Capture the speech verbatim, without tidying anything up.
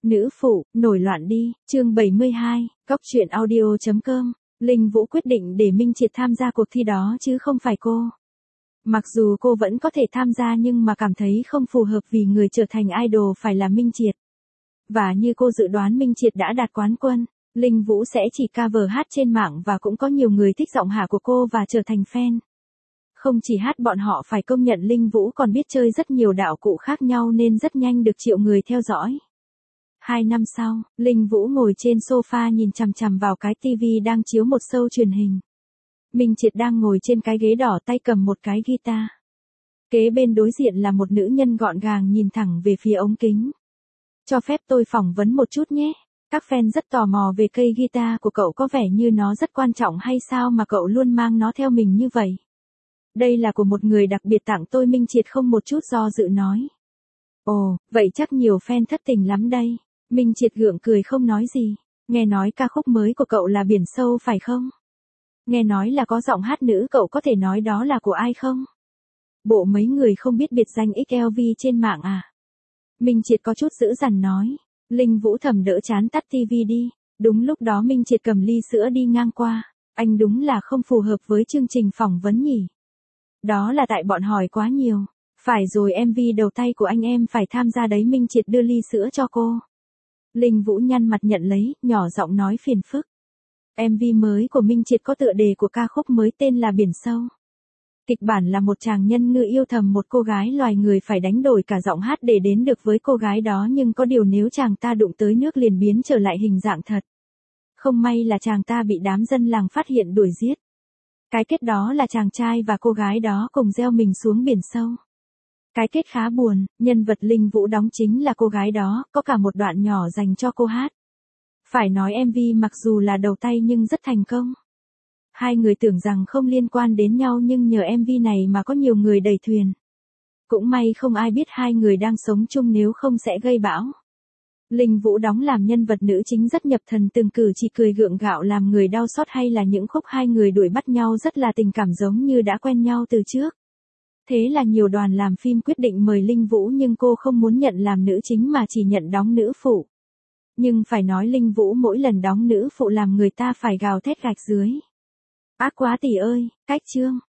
Nữ phụ, nổi loạn đi, chương bảy mươi hai, Cóc truyện audio chấm com. Linh Vũ quyết định để Minh Triệt tham gia cuộc thi đó chứ không phải cô. Mặc dù cô vẫn có thể tham gia nhưng mà cảm thấy không phù hợp vì người trở thành idol phải là Minh Triệt. Và như cô dự đoán Minh Triệt đã đạt quán quân, Linh Vũ sẽ chỉ cover hát trên mạng và cũng có nhiều người thích giọng hát của cô và trở thành fan. Không chỉ hát, bọn họ phải công nhận Linh Vũ còn biết chơi rất nhiều đạo cụ khác nhau nên rất nhanh được triệu người theo dõi. Hai năm sau, Linh Vũ ngồi trên sofa nhìn chằm chằm vào cái tivi đang chiếu một show truyền hình. Minh Triệt đang ngồi trên cái ghế đỏ tay cầm một cái guitar. Kế bên đối diện là một nữ nhân gọn gàng nhìn thẳng về phía ống kính. Cho phép tôi phỏng vấn một chút nhé. Các fan rất tò mò về cây guitar của cậu, có vẻ như nó rất quan trọng hay sao mà cậu luôn mang nó theo mình như vậy? Đây là của một người đặc biệt tặng tôi, Minh Triệt không một chút do dự nói. Ồ, vậy chắc nhiều fan thất tình lắm đây. Minh Triệt gượng cười không nói gì. Nghe nói ca khúc mới của cậu là Biển Sâu phải không? Nghe nói là có giọng hát nữ, cậu có thể nói đó là của ai không? Bộ mấy người không biết biệt danh ích lờ vê trên mạng à? Minh Triệt có chút dữ dằn nói. Linh Vũ thầm đỡ chán tắt tivi đi. Đúng lúc đó Minh Triệt cầm ly sữa đi ngang qua. Anh đúng là không phù hợp với chương trình phỏng vấn nhỉ? Đó là tại bọn hỏi quá nhiều. Phải rồi, em vê đầu tay của anh em phải tham gia đấy. Minh Triệt đưa ly sữa cho cô. Linh Vũ nhăn mặt nhận lấy, nhỏ giọng nói phiền phức. em vê mới của Minh Triệt có tựa đề của ca khúc mới tên là Biển Sâu. Kịch bản là một chàng nhân ngư yêu thầm một cô gái loài người, phải đánh đổi cả giọng hát để đến được với cô gái đó, nhưng có điều nếu chàng ta đụng tới nước liền biến trở lại hình dạng thật. Không may là chàng ta bị đám dân làng phát hiện đuổi giết. Cái kết đó là chàng trai và cô gái đó cùng gieo mình xuống biển sâu. Cái kết khá buồn, nhân vật Linh Vũ đóng chính là cô gái đó, có cả một đoạn nhỏ dành cho cô hát. Phải nói em vê mặc dù là đầu tay nhưng rất thành công. Hai người tưởng rằng không liên quan đến nhau nhưng nhờ em vê này mà có nhiều người đẩy thuyền. Cũng may không ai biết hai người đang sống chung, nếu không sẽ gây bão. Linh Vũ đóng làm nhân vật nữ chính rất nhập thần, từng cử chỉ cười gượng gạo làm người đau xót, hay là những khúc hai người đuổi bắt nhau rất là tình cảm, giống như đã quen nhau từ trước. Thế là nhiều đoàn làm phim quyết định mời Linh Vũ nhưng cô không muốn nhận làm nữ chính mà chỉ nhận đóng nữ phụ. Nhưng phải nói Linh Vũ mỗi lần đóng nữ phụ làm người ta phải gào thét gạch dưới. Ác quá tỷ ơi, cách chương.